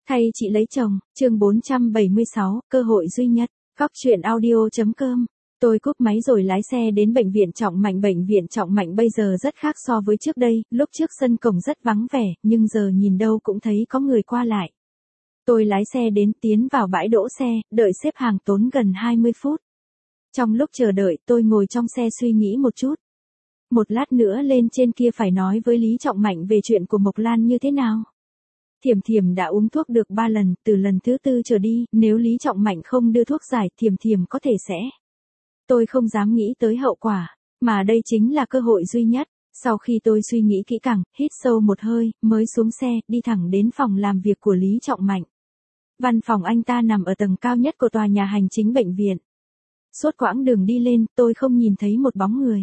Thay chị lấy chồng, chương 476, cơ hội duy nhất, Góc truyện audio.com. Tôi cúp máy rồi lái xe đến bệnh viện Trọng Mạnh. Bệnh viện Trọng Mạnh bây giờ rất khác so với trước đây, lúc trước sân cổng rất vắng vẻ, nhưng giờ nhìn đâu cũng thấy có người qua lại. Tôi lái xe đến tiến vào bãi đỗ xe, đợi xếp hàng tốn gần 20 phút. Trong lúc chờ đợi tôi ngồi trong xe suy nghĩ một chút. Một lát nữa lên trên kia phải nói với Lý Trọng Mạnh về chuyện của Mộc Lan như thế nào. Thiểm Thiểm đã uống thuốc được 3 lần, từ lần thứ 4 trở đi, nếu Lý Trọng Mạnh không đưa thuốc giải, Thiểm Thiểm có thể sẽ. Tôi không dám nghĩ tới hậu quả, mà đây chính là cơ hội duy nhất. Sau khi tôi suy nghĩ kỹ càng, hít sâu một hơi, mới xuống xe, đi thẳng đến phòng làm việc của Lý Trọng Mạnh. Văn phòng anh ta nằm ở tầng cao nhất của tòa nhà hành chính bệnh viện. Suốt quãng đường đi lên, tôi không nhìn thấy một bóng người.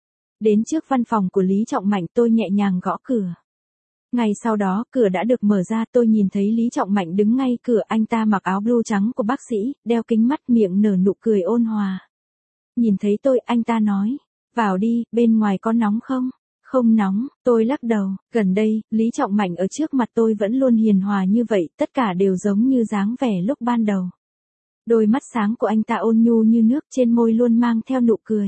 Đến trước văn phòng của Lý Trọng Mạnh, tôi nhẹ nhàng gõ cửa. Ngay sau đó, cửa đã được mở ra, tôi nhìn thấy Lý Trọng Mạnh đứng ngay cửa, anh ta mặc áo blue trắng của bác sĩ, đeo kính mắt, miệng nở nụ cười ôn hòa. Nhìn thấy tôi, anh ta nói, vào đi, bên ngoài có nóng không? Không nóng, tôi lắc đầu, gần đây, Lý Trọng Mạnh ở trước mặt tôi vẫn luôn hiền hòa như vậy, tất cả đều giống như dáng vẻ lúc ban đầu. Đôi mắt sáng của anh ta ôn nhu như nước, trên môi luôn mang theo nụ cười.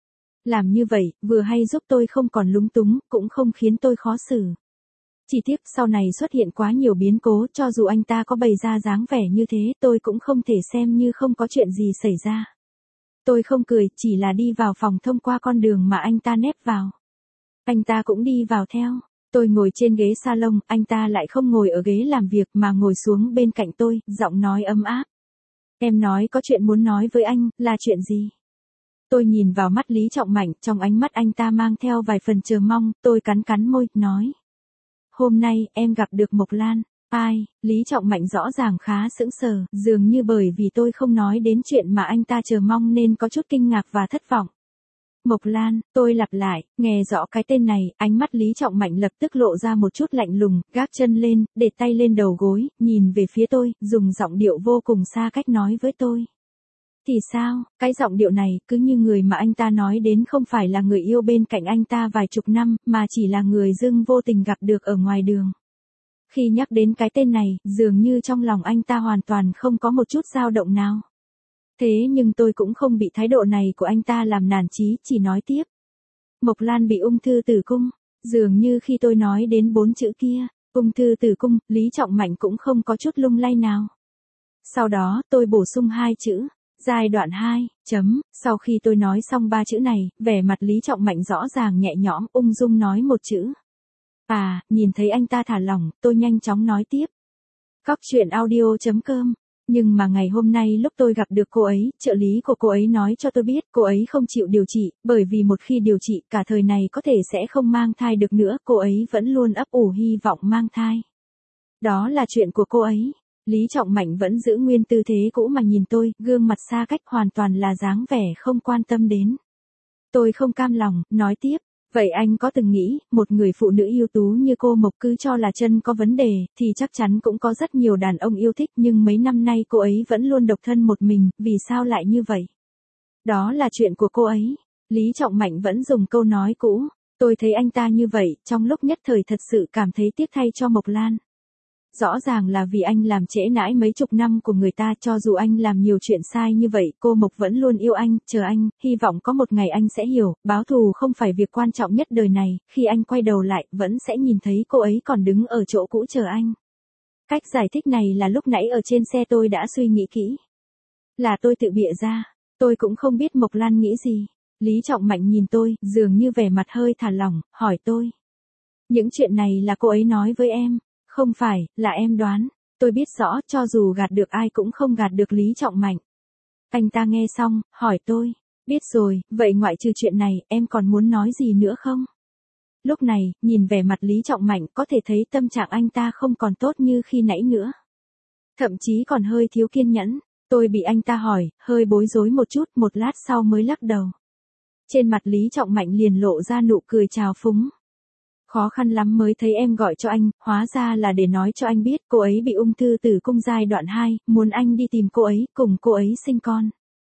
Làm như vậy, vừa hay giúp tôi không còn lúng túng, cũng không khiến tôi khó xử. Chỉ tiếc sau này xuất hiện quá nhiều biến cố, cho dù anh ta có bày ra dáng vẻ như thế, tôi cũng không thể xem như không có chuyện gì xảy ra. Tôi không cười, chỉ là đi vào phòng thông qua con đường mà anh ta nép vào. Anh ta cũng đi vào theo. Tôi ngồi trên ghế salon, anh ta lại không ngồi ở ghế làm việc mà ngồi xuống bên cạnh tôi, giọng nói ấm áp. Em nói có chuyện muốn nói với anh, là chuyện gì? Tôi nhìn vào mắt Lý Trọng Mạnh, trong ánh mắt anh ta mang theo vài phần chờ mong, tôi cắn môi, nói. Hôm nay, em gặp được Mộc Lan. Ai? Lý Trọng Mạnh rõ ràng khá sững sờ, dường như bởi vì tôi không nói đến chuyện mà anh ta chờ mong nên có chút kinh ngạc và thất vọng. Mộc Lan, tôi lặp lại, nghe rõ cái tên này, ánh mắt Lý Trọng Mạnh lập tức lộ ra một chút lạnh lùng, gác chân lên, để tay lên đầu gối, nhìn về phía tôi, dùng giọng điệu vô cùng xa cách nói với tôi. Thì sao, cái giọng điệu này, cứ như người mà anh ta nói đến không phải là người yêu bên cạnh anh ta vài chục năm, mà chỉ là người dưng vô tình gặp được ở ngoài đường. Khi nhắc đến cái tên này, dường như trong lòng anh ta hoàn toàn không có một chút dao động nào. Thế nhưng tôi cũng không bị thái độ này của anh ta làm nản chí, chỉ nói tiếp. Mộc Lan bị ung thư tử cung, dường như khi tôi nói đến 4 chữ kia, ung thư tử cung, Lý Trọng Mạnh cũng không có chút lung lay nào. Sau đó, tôi bổ sung 2 chữ. Giai đoạn 2, sau khi tôi nói xong 3 chữ này, vẻ mặt Lý Trọng Mạnh rõ ràng nhẹ nhõm, ung dung nói một chữ. À, nhìn thấy anh ta thả lỏng, tôi nhanh chóng nói tiếp. Góc truyện audio.com. Nhưng mà ngày hôm nay lúc tôi gặp được cô ấy, trợ lý của cô ấy nói cho tôi biết cô ấy không chịu điều trị, bởi vì một khi điều trị cả thời này có thể sẽ không mang thai được nữa, cô ấy vẫn luôn ấp ủ hy vọng mang thai. Đó là chuyện của cô ấy. Lý Trọng Mạnh vẫn giữ nguyên tư thế cũ mà nhìn tôi, gương mặt xa cách hoàn toàn là dáng vẻ không quan tâm đến. Tôi không cam lòng, nói tiếp, vậy anh có từng nghĩ, một người phụ nữ ưu tú như cô Mộc cứ cho là chân có vấn đề, thì chắc chắn cũng có rất nhiều đàn ông yêu thích, nhưng mấy năm nay cô ấy vẫn luôn độc thân một mình, vì sao lại như vậy? Đó là chuyện của cô ấy. Lý Trọng Mạnh vẫn dùng câu nói cũ, tôi thấy anh ta như vậy, trong lúc nhất thời thật sự cảm thấy tiếc thay cho Mộc Lan. Rõ ràng là vì anh làm trễ nãi mấy chục năm của người ta, cho dù anh làm nhiều chuyện sai như vậy, cô Mộc vẫn luôn yêu anh, chờ anh, hy vọng có một ngày anh sẽ hiểu, báo thù không phải việc quan trọng nhất đời này, khi anh quay đầu lại, vẫn sẽ nhìn thấy cô ấy còn đứng ở chỗ cũ chờ anh. Cách giải thích này là lúc nãy ở trên xe tôi đã suy nghĩ kỹ. Là tôi tự bịa ra, tôi cũng không biết Mộc Lan nghĩ gì. Lý Trọng Mạnh nhìn tôi, dường như vẻ mặt hơi thả lỏng, hỏi tôi. Những chuyện này là cô ấy nói với em. Không phải, là em đoán. Tôi biết rõ, cho dù gạt được ai cũng không gạt được Lý Trọng Mạnh. Anh ta nghe xong, hỏi tôi. Biết rồi, vậy ngoại trừ chuyện này, em còn muốn nói gì nữa không? Lúc này, nhìn vẻ mặt Lý Trọng Mạnh, có thể thấy tâm trạng anh ta không còn tốt như khi nãy nữa. Thậm chí còn hơi thiếu kiên nhẫn. Tôi bị anh ta hỏi, hơi bối rối một chút, một lát sau mới lắc đầu. Trên mặt Lý Trọng Mạnh liền lộ ra nụ cười trào phúng. Khó khăn lắm mới thấy em gọi cho anh, hóa ra là để nói cho anh biết cô ấy bị ung thư tử cung giai đoạn 2, muốn anh đi tìm cô ấy, cùng cô ấy sinh con.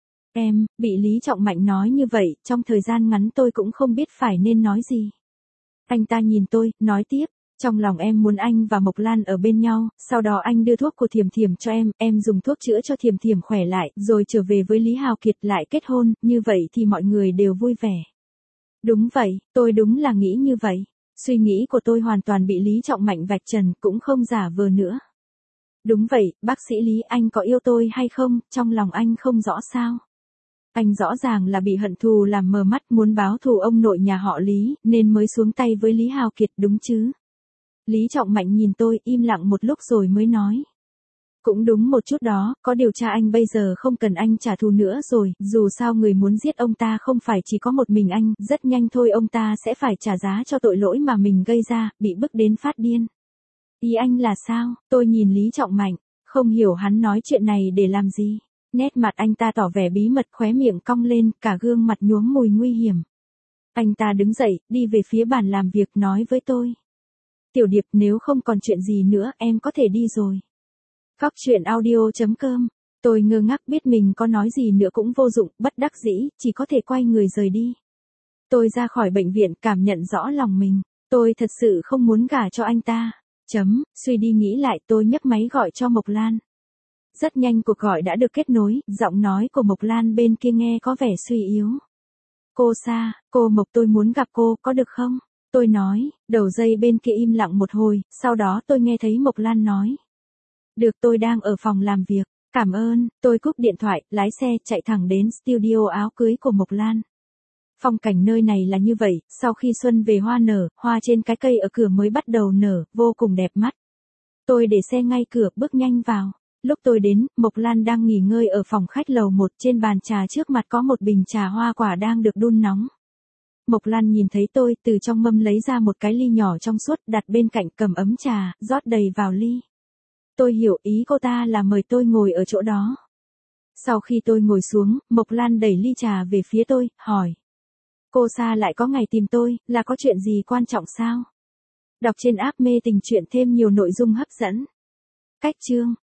Em, bị Lý Trọng Mạnh nói như vậy, trong thời gian ngắn tôi cũng không biết phải nên nói gì. Anh ta nhìn tôi, nói tiếp, Trong lòng em muốn anh và Mộc Lan ở bên nhau, sau đó anh đưa thuốc của Thiểm Thiểm cho em dùng thuốc chữa cho Thiểm Thiểm khỏe lại, rồi trở về với Lý Hào Kiệt lại kết hôn, như vậy thì mọi người đều vui vẻ. Đúng vậy, tôi đúng là nghĩ như vậy. Suy nghĩ của tôi hoàn toàn bị Lý Trọng Mạnh vạch trần, cũng không giả vờ nữa. Đúng vậy, bác sĩ Lý, anh có yêu tôi hay không, trong lòng anh không rõ sao? Anh rõ ràng là bị hận thù làm mờ mắt, muốn báo thù ông nội nhà họ Lý, nên mới xuống tay với Lý Hào Kiệt đúng chứ? Lý Trọng Mạnh nhìn tôi im lặng một lúc rồi mới nói. Cũng đúng một chút đó, có điều cha anh bây giờ không cần anh trả thù nữa rồi, dù sao người muốn giết ông ta không phải chỉ có một mình anh, rất nhanh thôi ông ta sẽ phải trả giá cho tội lỗi mà mình gây ra, bị bức đến phát điên. Ý anh là sao? Tôi nhìn Lý Trọng Mạnh, không hiểu hắn nói chuyện này để làm gì. Nét mặt anh ta tỏ vẻ bí mật, khóe miệng cong lên, cả gương mặt nhuốm mùi nguy hiểm. Anh ta đứng dậy, đi về phía bàn làm việc nói với tôi. Tiểu Điệp, nếu không còn chuyện gì nữa, em có thể đi rồi. Góc truyện audio.com. Tôi ngơ ngác, biết mình có nói gì nữa cũng vô dụng, bất đắc dĩ, chỉ có thể quay người rời đi. Tôi ra khỏi bệnh viện, cảm nhận rõ lòng mình. Tôi thật sự không muốn gả cho anh ta. Suy đi nghĩ lại, tôi nhấc máy gọi cho Mộc Lan. Rất nhanh cuộc gọi đã được kết nối, giọng nói của Mộc Lan bên kia nghe có vẻ suy yếu. Cô Sa, cô Mộc, tôi muốn gặp cô, có được không? Tôi nói, đầu dây bên kia im lặng một hồi, sau đó tôi nghe thấy Mộc Lan nói. Được, tôi đang ở phòng làm việc, cảm ơn, tôi cúp điện thoại, lái xe chạy thẳng đến studio áo cưới của Mộc Lan. Phong cảnh nơi này là như vậy, sau khi xuân về hoa nở, hoa trên cái cây ở cửa mới bắt đầu nở, vô cùng đẹp mắt. Tôi để xe ngay cửa, bước nhanh vào. Lúc tôi đến, Mộc Lan đang nghỉ ngơi ở phòng khách lầu 1, trên bàn trà trước mặt có một bình trà hoa quả đang được đun nóng. Mộc Lan nhìn thấy tôi, từ trong mâm lấy ra một cái ly nhỏ trong suốt, đặt bên cạnh, cầm ấm trà, rót đầy vào ly. Tôi hiểu ý cô ta là mời tôi ngồi ở chỗ đó. Sau khi tôi ngồi xuống, Mộc Lan đẩy ly trà về phía tôi, hỏi. Cô Sa lại có ngày tìm tôi, là có chuyện gì quan trọng sao? Đọc trên app mê tình truyện thêm nhiều nội dung hấp dẫn. Cách chương